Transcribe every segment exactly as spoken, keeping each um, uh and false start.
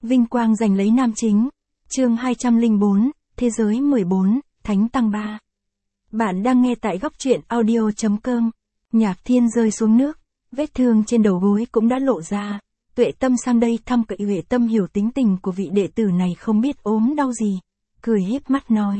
Vinh quang giành lấy nam chính. Chương hai trăm lẻ bốn, Thế giới mười bốn, Thánh Tăng ba. Bạn đang nghe tại góc truyện audio chấm com. Nhạc Thiên rơi xuống nước, vết thương trên đầu gối cũng đã lộ ra. Tuệ Tâm sang đây thăm cậy Huệ Tâm hiểu tính tình của vị đệ tử này không biết ốm đau gì. Cười híp mắt nói.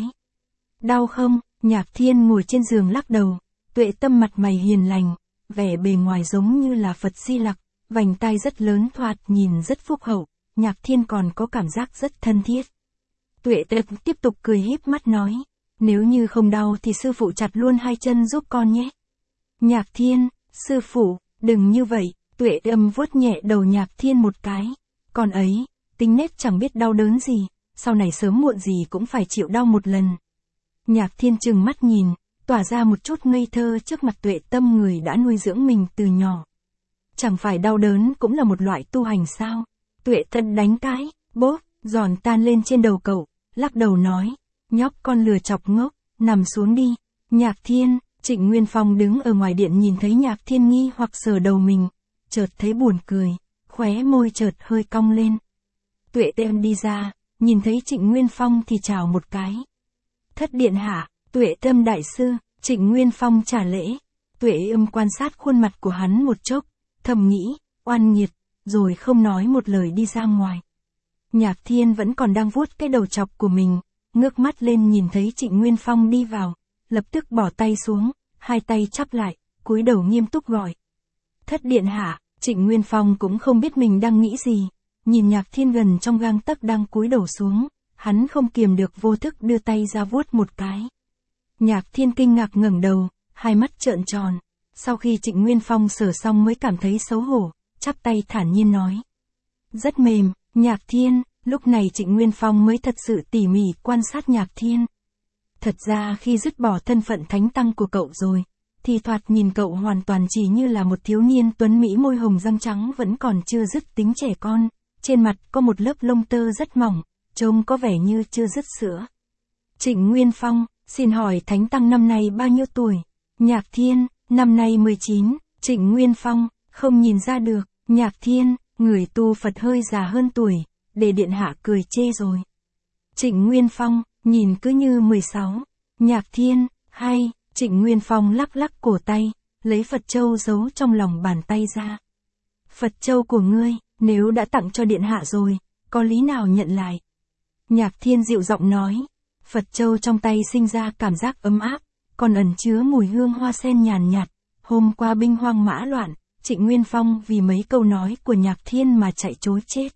Đau không? Nhạc Thiên ngồi trên giường lắc đầu. Tuệ Tâm mặt mày hiền lành, vẻ bề ngoài giống như là Phật Di Lặc, vành tai rất lớn thoạt nhìn rất phúc hậu. Nhạc Thiên còn có cảm giác rất thân thiết. Tuệ Tâm tiếp tục cười híp mắt nói. Nếu như không đau thì sư phụ chặt luôn hai chân giúp con nhé. Nhạc Thiên, sư phụ, đừng như vậy. Tuệ Tâm vuốt nhẹ đầu Nhạc Thiên một cái. Con ấy, tính nết chẳng biết đau đớn gì, sau này sớm muộn gì cũng phải chịu đau một lần. Nhạc Thiên trừng mắt nhìn, tỏa ra một chút ngây thơ trước mặt Tuệ Tâm người đã nuôi dưỡng mình từ nhỏ. Chẳng phải đau đớn cũng là một loại tu hành sao? Tuệ Tâm đánh cái, bốp, giòn tan lên trên đầu cậu, lắc đầu nói. Nhóc con lừa chọc ngốc, nằm xuống đi. Nhạc Thiên, Trịnh Nguyên Phong đứng ở ngoài điện nhìn thấy Nhạc Thiên nghi hoặc sờ đầu mình, chợt thấy buồn cười, khóe môi chợt hơi cong lên. Tuệ Tâm đi ra, nhìn thấy Trịnh Nguyên Phong thì chào một cái. Thất điện hạ, Tuệ Tâm đại sư. Trịnh Nguyên Phong trả lễ. Tuệ Âm quan sát khuôn mặt của hắn một chốc, thầm nghĩ, oan nghiệt, rồi không nói một lời đi ra ngoài. Nhạc Thiên vẫn còn đang vuốt cái đầu chọc của mình, ngước mắt lên nhìn thấy Trịnh Nguyên Phong đi vào, lập tức bỏ tay xuống, hai tay chắp lại, cúi đầu nghiêm túc gọi. Thất điện hạ. Trịnh Nguyên Phong cũng không biết mình đang nghĩ gì, nhìn Nhạc Thiên gần trong gang tấc đang cúi đầu xuống, hắn không kiềm được vô thức đưa tay ra vuốt một cái. Nhạc Thiên kinh ngạc ngẩng đầu, hai mắt trợn tròn, sau khi Trịnh Nguyên Phong sờ xong mới cảm thấy xấu hổ, chắp tay thản nhiên nói. Rất mềm. Nhạc Thiên, lúc này Trịnh Nguyên Phong mới thật sự tỉ mỉ quan sát Nhạc Thiên. Thật ra khi dứt bỏ thân phận thánh tăng của cậu rồi, thì thoạt nhìn cậu hoàn toàn chỉ như là một thiếu niên tuấn mỹ môi hồng răng trắng vẫn còn chưa dứt tính trẻ con, trên mặt có một lớp lông tơ rất mỏng, trông có vẻ như chưa dứt sữa. Trịnh Nguyên Phong, xin hỏi thánh tăng năm nay bao nhiêu tuổi? Nhạc Thiên, năm nay mười chín. Trịnh Nguyên Phong, không nhìn ra được. Nhạc Thiên, người tu Phật hơi già hơn tuổi, để điện hạ cười chê rồi. Trịnh Nguyên Phong, nhìn cứ như mười sáu. Nhạc Thiên, hay. Trịnh Nguyên Phong lắc lắc cổ tay, lấy Phật châu giấu trong lòng bàn tay ra. Phật châu của ngươi, nếu đã tặng cho điện hạ rồi, có lý nào nhận lại? Nhạc Thiên dịu giọng nói. Phật châu trong tay sinh ra cảm giác ấm áp, còn ẩn chứa mùi hương hoa sen nhàn nhạt. Hôm qua binh hoang mã loạn, Trịnh Nguyên Phong vì mấy câu nói của Nhạc Thiên mà chạy trối chết.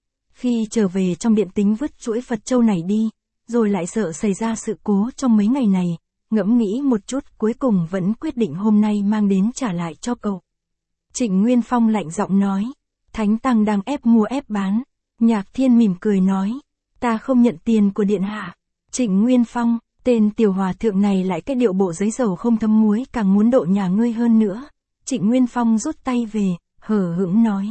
Khi trở về trong điện tính vứt chuỗi Phật châu này đi, rồi lại sợ xảy ra sự cố trong mấy ngày này, ngẫm nghĩ một chút cuối cùng vẫn quyết định hôm nay mang đến trả lại cho cậu. Trịnh Nguyên Phong lạnh giọng nói. Thánh tăng đang ép mua ép bán. Nhạc Thiên mỉm cười nói. Ta không nhận tiền của điện hạ. Trịnh Nguyên Phong, tên tiểu hòa thượng này lại cái điệu bộ giấy dầu không thấm muối càng muốn độ nhà ngươi hơn nữa. Trịnh Nguyên Phong rút tay về, hờ hững nói.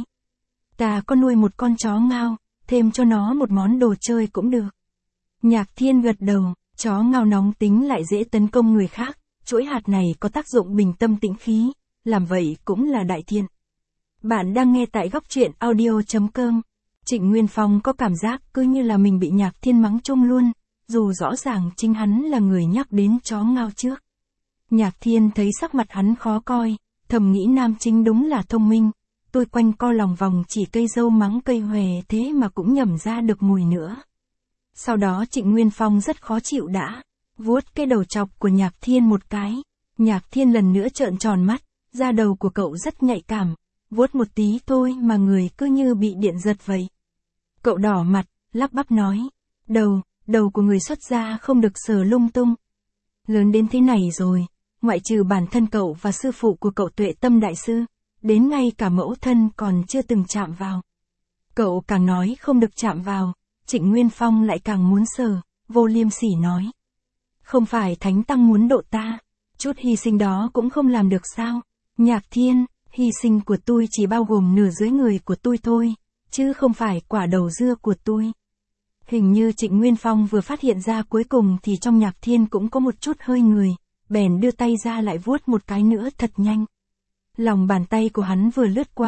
Ta có nuôi một con chó ngao, thêm cho nó một món đồ chơi cũng được. Nhạc Thiên gật đầu, chó ngao nóng tính lại dễ tấn công người khác, chuỗi hạt này có tác dụng bình tâm tĩnh khí, làm vậy cũng là đại thiện. Bạn đang nghe tại góc truyện audio chấm com. Trịnh Nguyên Phong có cảm giác cứ như là mình bị Nhạc Thiên mắng chung luôn, dù rõ ràng chính hắn là người nhắc đến chó ngao trước. Nhạc Thiên thấy sắc mặt hắn khó coi, thầm nghĩ nam chính đúng là thông minh, tôi quanh co lòng vòng chỉ cây dâu mắng cây hòe thế mà cũng nhẩm ra được mùi nữa. Sau đó Trịnh Nguyên Phong rất khó chịu đã, vuốt cái đầu chọc của Nhạc Thiên một cái. Nhạc Thiên lần nữa trợn tròn mắt, da đầu của cậu rất nhạy cảm, vuốt một tí thôi mà người cứ như bị điện giật vậy. Cậu đỏ mặt, lắp bắp nói, đầu, đầu của người xuất gia không được sờ lung tung. Lớn đến thế này rồi, ngoại trừ bản thân cậu và sư phụ của cậu Tuệ Tâm đại sư, đến ngay cả mẫu thân còn chưa từng chạm vào. Cậu càng nói không được chạm vào, Trịnh Nguyên Phong lại càng muốn sờ, vô liêm sỉ nói. Không phải thánh tăng muốn độ ta, chút hy sinh đó cũng không làm được sao? Nhạc Thiên, hy sinh của tôi chỉ bao gồm nửa dưới người của tôi thôi, chứ không phải quả đầu dưa của tôi. Hình như Trịnh Nguyên Phong vừa phát hiện ra cuối cùng thì trong Nhạc Thiên cũng có một chút hơi người, bèn đưa tay ra lại vuốt một cái nữa thật nhanh. Lòng bàn tay của hắn vừa lướt qua,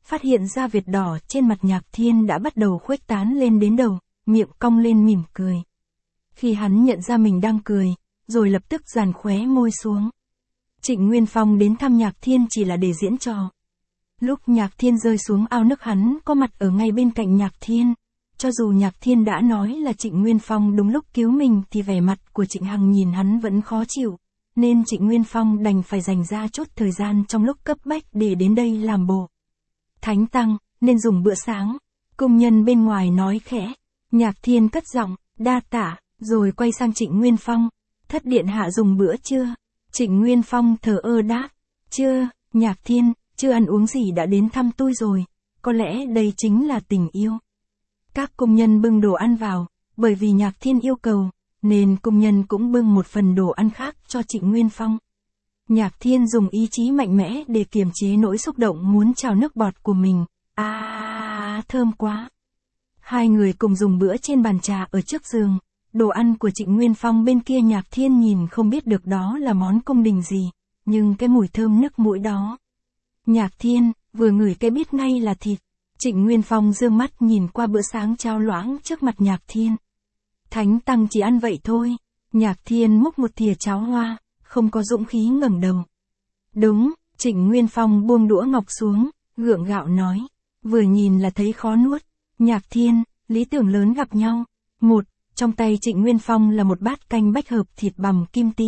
phát hiện ra vệt đỏ trên mặt Nhạc Thiên đã bắt đầu khuếch tán lên đến đầu, miệng cong lên mỉm cười. Khi hắn nhận ra mình đang cười, rồi lập tức dàn khóe môi xuống. Trịnh Nguyên Phong đến thăm Nhạc Thiên chỉ là để diễn trò. Lúc Nhạc Thiên rơi xuống ao nước hắn có mặt ở ngay bên cạnh Nhạc Thiên. Cho dù Nhạc Thiên đã nói là Trịnh Nguyên Phong đúng lúc cứu mình thì vẻ mặt của Trịnh Hằng nhìn hắn vẫn khó chịu. Nên Trịnh Nguyên Phong đành phải dành ra chút thời gian trong lúc cấp bách để đến đây làm bộ. Thánh Tăng, nên dùng bữa sáng. Công nhân bên ngoài nói khẽ. Nhạc Thiên cất giọng, đa tạ, rồi quay sang Trịnh Nguyên Phong. Thất điện hạ dùng bữa chưa? Trịnh Nguyên Phong thờ ơ đáp. Chưa, Nhạc Thiên, chưa ăn uống gì đã đến thăm tôi rồi. Có lẽ đây chính là tình yêu. Các công nhân bưng đồ ăn vào, bởi vì Nhạc Thiên yêu cầu, nên công nhân cũng bưng một phần đồ ăn khác cho Trịnh Nguyên Phong. Nhạc Thiên dùng ý chí mạnh mẽ để kiềm chế nỗi xúc động muốn trào nước bọt của mình. À, thơm quá. Hai người cùng dùng bữa trên bàn trà ở trước giường. Đồ ăn của Trịnh Nguyên Phong bên kia Nhạc Thiên nhìn không biết được đó là món cung đình gì, nhưng cái mùi thơm nức mũi đó. Nhạc Thiên, vừa ngửi cái biết ngay là thịt. Trịnh Nguyên Phong dương mắt nhìn qua bữa sáng cháo loãng trước mặt Nhạc Thiên. Thánh Tăng chỉ ăn vậy thôi. Nhạc Thiên múc một thìa cháo hoa, không có dũng khí ngẩng đầu. Đúng, Trịnh Nguyên Phong buông đũa ngọc xuống, gượng gạo nói. Vừa nhìn là thấy khó nuốt. Nhạc Thiên, lý tưởng lớn gặp nhau. Một, trong tay Trịnh Nguyên Phong là một bát canh bách hợp thịt bằm kim ti.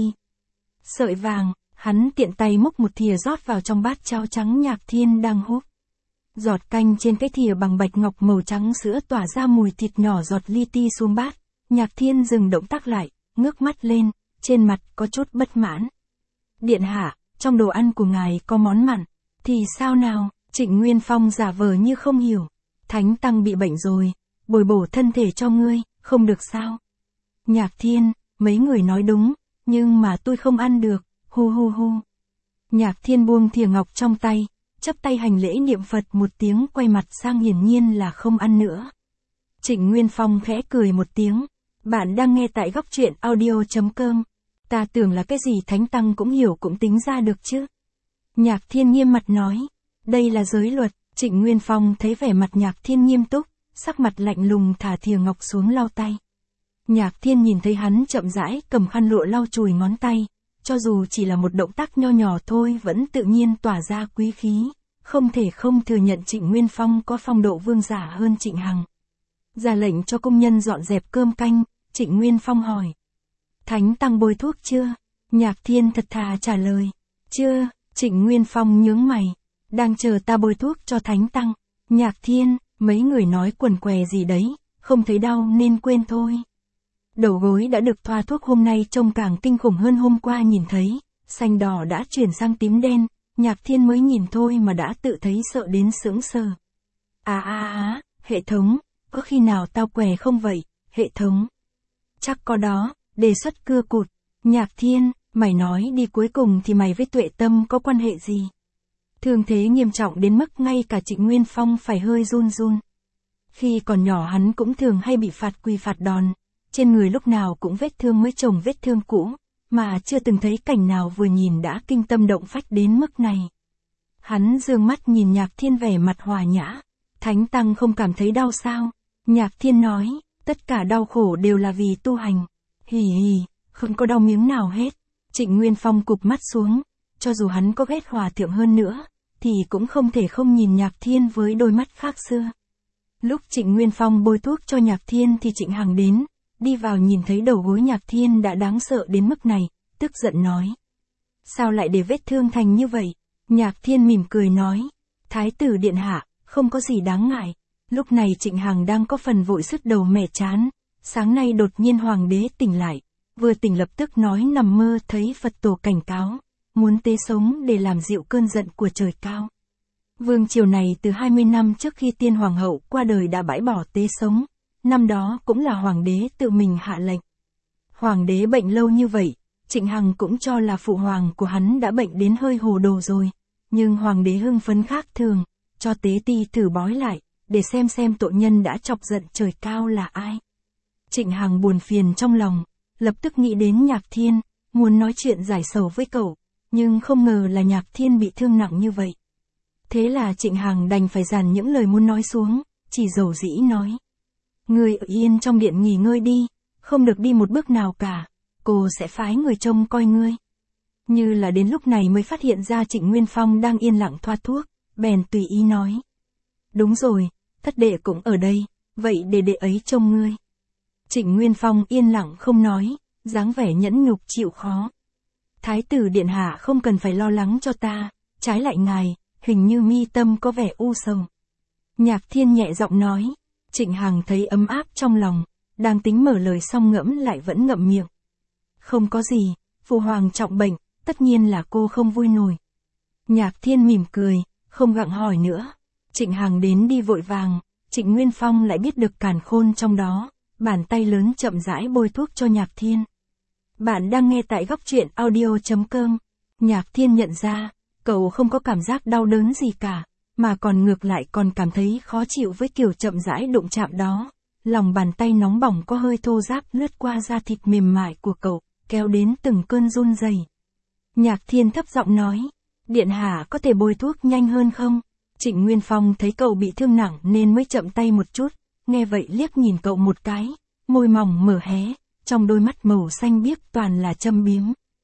Sợi vàng, hắn tiện tay múc một thìa rót vào trong bát cháo trắng Nhạc Thiên đang húp. Giọt canh trên cái thìa bằng bạch ngọc màu trắng sữa tỏa ra mùi thịt nhỏ giọt li ti xuống bát. Nhạc Thiên dừng động tác lại, ngước mắt lên, trên mặt có chút bất mãn. Điện hạ, trong đồ ăn của ngài có món mặn, thì sao nào? Trịnh Nguyên Phong giả vờ như không hiểu. Thánh Tăng bị bệnh rồi, bồi bổ thân thể cho ngươi, không được sao? Nhạc Thiên, mấy người nói đúng, nhưng mà tôi không ăn được, hu hu hu. Nhạc Thiên buông thìa ngọc trong tay, chắp tay hành lễ niệm Phật một tiếng quay mặt sang hiển nhiên là không ăn nữa. Trịnh Nguyên Phong khẽ cười một tiếng. Bạn đang nghe tại góc truyện audio chấm com. Ta tưởng là cái gì Thánh Tăng cũng hiểu cũng tính ra được chứ. Nhạc Thiên nghiêm mặt nói. Đây là giới luật. Trịnh Nguyên Phong thấy vẻ mặt Nhạc Thiên nghiêm túc, sắc mặt lạnh lùng thả thìa ngọc xuống lau tay. Nhạc Thiên nhìn thấy hắn chậm rãi cầm khăn lụa lau chùi ngón tay. Cho dù chỉ là một động tác nho nhỏ thôi vẫn tự nhiên tỏa ra quý khí. Không thể không thừa nhận Trịnh Nguyên Phong có phong độ vương giả hơn Trịnh Hằng. Ra lệnh cho công nhân dọn dẹp cơm canh, Trịnh Nguyên Phong hỏi. Thánh Tăng bôi thuốc chưa? Nhạc Thiên thật thà trả lời. Chưa, Trịnh Nguyên Phong nhướng mày. Đang chờ ta bôi thuốc cho Thánh Tăng. Nhạc Thiên, mấy người nói quần què gì đấy, không thấy đau nên quên thôi. Đầu gối đã được thoa thuốc hôm nay trông càng kinh khủng hơn hôm qua nhìn thấy, xanh đỏ đã chuyển sang tím đen, Nhạc Thiên mới nhìn thôi mà đã tự thấy sợ đến sững sờ. À à à, hệ thống, có khi nào tao què không vậy, hệ thống? Chắc có đó, đề xuất cưa cụt. Nhạc Thiên, mày nói đi cuối cùng thì mày với Tuệ Tâm có quan hệ gì? Thương thế nghiêm trọng đến mức ngay cả Trịnh Nguyên Phong phải hơi run run. Khi còn nhỏ hắn cũng thường hay bị phạt quỳ phạt đòn, trên người lúc nào cũng vết thương mới chồng vết thương cũ, mà chưa từng thấy cảnh nào vừa nhìn đã kinh tâm động phách đến mức này. Hắn dương mắt nhìn Nhạc Thiên vẻ mặt hòa nhã. Thánh Tăng không cảm thấy đau sao? Nhạc Thiên nói, tất cả đau khổ đều là vì tu hành. Hì hì, không có đau miếng nào hết. Trịnh Nguyên Phong cụp mắt xuống, cho dù hắn có ghét hòa thượng hơn nữa, thì cũng không thể không nhìn Nhạc Thiên với đôi mắt khác xưa. Lúc Trịnh Nguyên Phong bôi thuốc cho Nhạc Thiên thì Trịnh Hằng đến, đi vào nhìn thấy đầu gối Nhạc Thiên đã đáng sợ đến mức này, tức giận nói. Sao lại để vết thương thành như vậy? Nhạc Thiên mỉm cười nói, Thái tử điện hạ, không có gì đáng ngại. Lúc này Trịnh Hằng đang có phần vội sứt đầu mẻ chán, sáng nay đột nhiên hoàng đế tỉnh lại, vừa tỉnh lập tức nói nằm mơ thấy Phật tổ cảnh cáo, muốn tế sống để làm dịu cơn giận của trời cao. Vương triều này từ hai mươi năm trước khi tiên hoàng hậu qua đời đã bãi bỏ tế sống, năm đó cũng là hoàng đế tự mình hạ lệnh. Hoàng đế bệnh lâu như vậy, Trịnh Hằng cũng cho là phụ hoàng của hắn đã bệnh đến hơi hồ đồ rồi, nhưng hoàng đế hưng phấn khác thường, cho tế ti thử bói lại, để xem xem tội nhân đã chọc giận trời cao là ai. Trịnh Hằng buồn phiền trong lòng, lập tức nghĩ đến Nhạc Thiên, muốn nói chuyện giải sầu với cậu, nhưng không ngờ là Nhạc Thiên bị thương nặng như vậy. Thế là Trịnh Hằng đành phải dàn những lời muốn nói xuống, chỉ dầu dĩ nói. Ngươi ở yên trong điện nghỉ ngơi đi, không được đi một bước nào cả, cô sẽ phái người trông coi ngươi. Như là đến lúc này mới phát hiện ra Trịnh Nguyên Phong đang yên lặng thoa thuốc, bèn tùy ý nói. Đúng rồi, thất đệ cũng ở đây, vậy để đệ ấy trông ngươi. Trịnh Nguyên Phong yên lặng không nói, dáng vẻ nhẫn nhục chịu khó. Thái tử điện hạ không cần phải lo lắng cho ta, trái lại ngài, hình như mi tâm có vẻ u sầu. Nhạc Thiên nhẹ giọng nói, Trịnh Hằng thấy ấm áp trong lòng, đang tính mở lời xong ngẫm lại vẫn ngậm miệng. Không có gì, phụ hoàng trọng bệnh, tất nhiên là cô không vui nổi. Nhạc Thiên mỉm cười, không gặng hỏi nữa. Trịnh Hằng đến đi vội vàng, Trịnh Nguyên Phong lại biết được càn khôn trong đó, bàn tay lớn chậm rãi bôi thuốc cho Nhạc Thiên. Bạn đang nghe tại góc truyện audio chấm com. Nhạc Thiên nhận ra, cậu không có cảm giác đau đớn gì cả, mà còn ngược lại còn cảm thấy khó chịu với kiểu chậm rãi đụng chạm đó. Lòng bàn tay nóng bỏng có hơi thô ráp lướt qua da thịt mềm mại của cậu, kéo đến từng cơn run rẩy. Nhạc Thiên thấp giọng nói, điện hạ có thể bôi thuốc nhanh hơn không? Trịnh Nguyên Phong thấy cậu bị thương nặng nên mới chậm tay một chút, nghe vậy liếc nhìn cậu một cái, môi mỏng mở hé, trong đôi mắt màu xanh biếc toàn là châm biếm.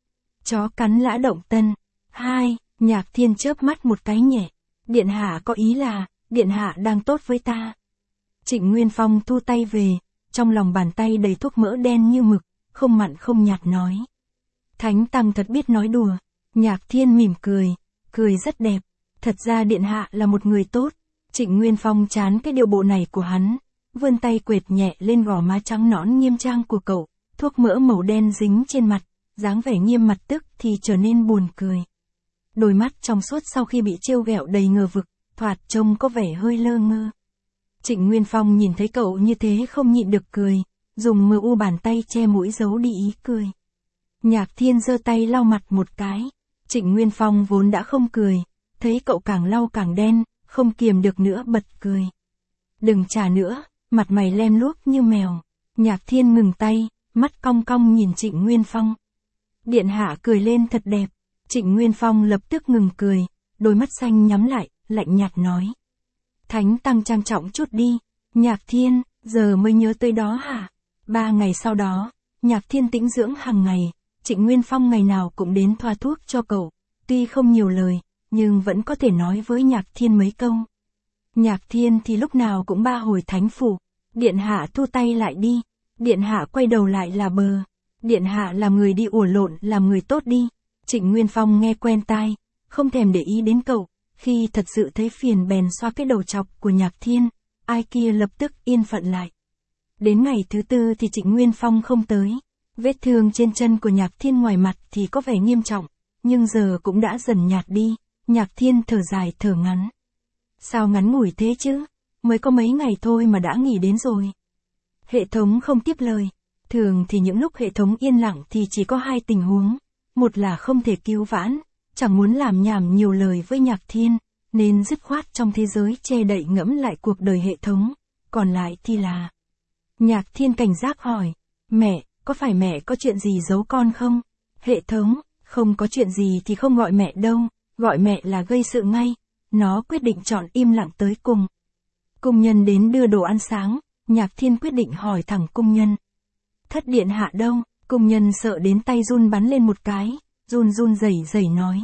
Chó cắn lã động tân. Hai, Nhạc Thiên chớp mắt một cái nhẹ. Điện hạ có ý là, điện hạ đang tốt với ta. Trịnh Nguyên Phong thu tay về, trong lòng bàn tay đầy thuốc mỡ đen như mực, không mặn không nhạt nói. Thánh tăng thật biết nói đùa. Nhạc Thiên mỉm cười, cười rất đẹp. Thật ra điện hạ là một người tốt. Trịnh Nguyên Phong chán cái điệu bộ này của hắn, vươn tay quệt nhẹ lên gò má trắng nõn nghiêm trang của cậu, thuốc mỡ màu đen dính trên mặt, dáng vẻ nghiêm mặt tức thì trở nên buồn cười. Đôi mắt trong suốt sau khi bị trêu ghẹo đầy ngờ vực, thoạt trông có vẻ hơi lơ ngơ. Trịnh Nguyên Phong nhìn thấy cậu như thế không nhịn được cười, dùng mờ u bàn tay che mũi giấu đi ý cười. Nhạc Thiên giơ tay lau mặt một cái, Trịnh Nguyên Phong vốn đã không cười, thấy cậu càng lau càng đen, không kiềm được nữa bật cười. Đừng trả nữa, mặt mày lem luốc như mèo. Nhạc Thiên ngừng tay, mắt cong cong nhìn Trịnh Nguyên Phong. Điện hạ cười lên thật đẹp. Trịnh Nguyên Phong lập tức ngừng cười, đôi mắt xanh nhắm lại, lạnh nhạt nói. Thánh tăng trang trọng chút đi. Nhạc Thiên, giờ mới nhớ tới đó hả? Ba ngày sau đó, Nhạc Thiên tĩnh dưỡng hàng ngày, Trịnh Nguyên Phong ngày nào cũng đến thoa thuốc cho cậu, tuy không nhiều lời, nhưng vẫn có thể nói với Nhạc Thiên mấy câu. Nhạc Thiên thì lúc nào cũng ba hồi thánh phủ. Điện hạ thu tay lại đi. Điện hạ quay đầu lại là bờ. Điện hạ làm người đi ủa lộn làm người tốt đi. Trịnh Nguyên Phong nghe quen tai, không thèm để ý đến cậu, khi thật sự thấy phiền bèn xoa cái đầu chọc của Nhạc Thiên, ai kia lập tức yên phận lại. Đến ngày thứ tư thì Trịnh Nguyên Phong không tới, vết thương trên chân của Nhạc Thiên ngoài mặt thì có vẻ nghiêm trọng, nhưng giờ cũng đã dần nhạt đi. Nhạc Thiên thở dài thở ngắn. Sao ngắn ngủi thế chứ, mới có mấy ngày thôi mà đã nghỉ đến rồi. Hệ thống không tiếp lời, thường thì những lúc hệ thống yên lặng thì chỉ có hai tình huống. Một là không thể cứu vãn, chẳng muốn làm nhảm nhiều lời với Nhạc Thiên, nên dứt khoát trong thế giới che đậy ngẫm lại cuộc đời hệ thống, còn lại thì là... Nhạc Thiên cảnh giác hỏi, mẹ, có phải mẹ có chuyện gì giấu con không? Hệ thống, không có chuyện gì thì không gọi mẹ đâu, gọi mẹ là gây sự ngay, nó quyết định chọn im lặng tới cùng. Cung nhân đến đưa đồ ăn sáng, Nhạc Thiên quyết định hỏi thẳng cung nhân. Thất điện hạ đâu? Cung nhân sợ đến tay run bắn lên một cái, run run rẩy rẩy nói.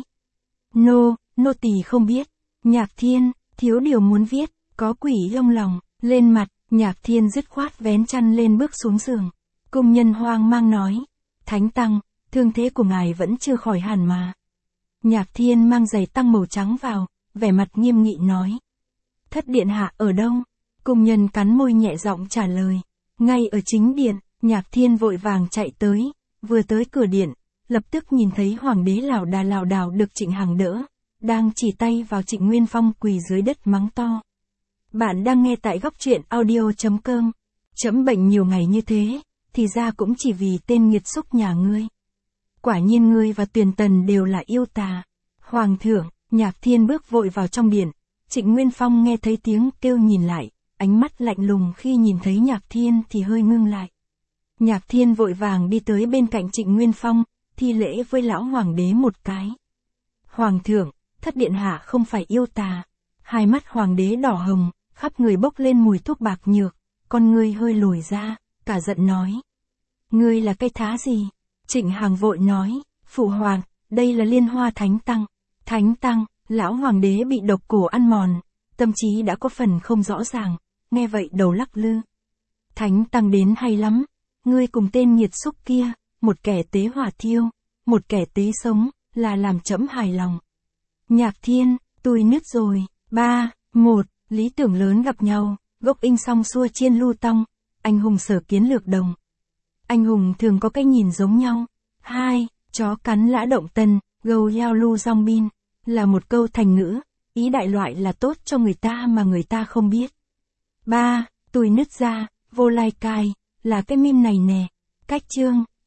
Nô, nô tỳ không biết. Nhạc Thiên, thiếu điều muốn viết, có quỷ trong lòng, lên mặt. Nhạc Thiên dứt khoát vén chăn lên bước xuống giường. Cung nhân hoang mang nói. Thánh tăng, thương thế của ngài vẫn chưa khỏi hẳn mà. Nhạc Thiên mang giày tăng màu trắng vào, vẻ mặt nghiêm nghị nói. Thất điện hạ ở đâu? Cung nhân cắn môi nhẹ giọng trả lời. Ngay ở chính điện. Nhạc Thiên vội vàng chạy tới, vừa tới cửa điện, lập tức nhìn thấy hoàng đế lảo đà lảo đảo được Trịnh Hằng đỡ, đang chỉ tay vào Trịnh Nguyên Phong quỳ dưới đất mắng to. Bạn đang nghe tại góc truyện audio chấm com. Chấm bệnh nhiều ngày như thế, thì ra cũng chỉ vì tên nghiệt xúc nhà ngươi. Quả nhiên ngươi và Tuyền Tần đều là yêu tà. Hoàng thượng, Nhạc Thiên bước vội vào trong điện, Trịnh Nguyên Phong nghe thấy tiếng kêu nhìn lại, ánh mắt lạnh lùng khi nhìn thấy Nhạc Thiên thì hơi ngưng lại. Nhạc Thiên vội vàng đi tới bên cạnh Trịnh Nguyên Phong, thi lễ với lão hoàng đế một cái. Hoàng thượng, thất điện hạ không phải yêu tà, Hai mắt hoàng đế đỏ hồng, khắp người bốc lên mùi thuốc bạc nhược, con ngươi hơi lồi ra, cả giận nói. Ngươi là cây thá gì? Trịnh Hàng vội nói, phụ hoàng, đây là Liên Hoa Thánh Tăng. Thánh Tăng, lão hoàng đế bị độc cổ ăn mòn, tâm trí đã có phần không rõ ràng, nghe vậy đầu lắc lư. Thánh Tăng đến hay lắm, ngươi cùng tên nhiệt xúc kia, một kẻ tế hỏa thiêu, một kẻ tế sống, là làm trẫm hài lòng. Nhạc Thiên, tôi nứt rồi, ba, một, lý tưởng lớn gặp nhau, gốc in song xua chiên lưu tong, anh hùng sở kiến lược đồng. Anh hùng thường có cái nhìn giống nhau. Hai, chó cắn lã động tân, gâu yao lu dong bin, là một câu thành ngữ, ý đại loại là tốt cho người ta mà người ta không biết. Ba, tôi nứt ra, vô lai cai, là cái meme này nè, cách chương.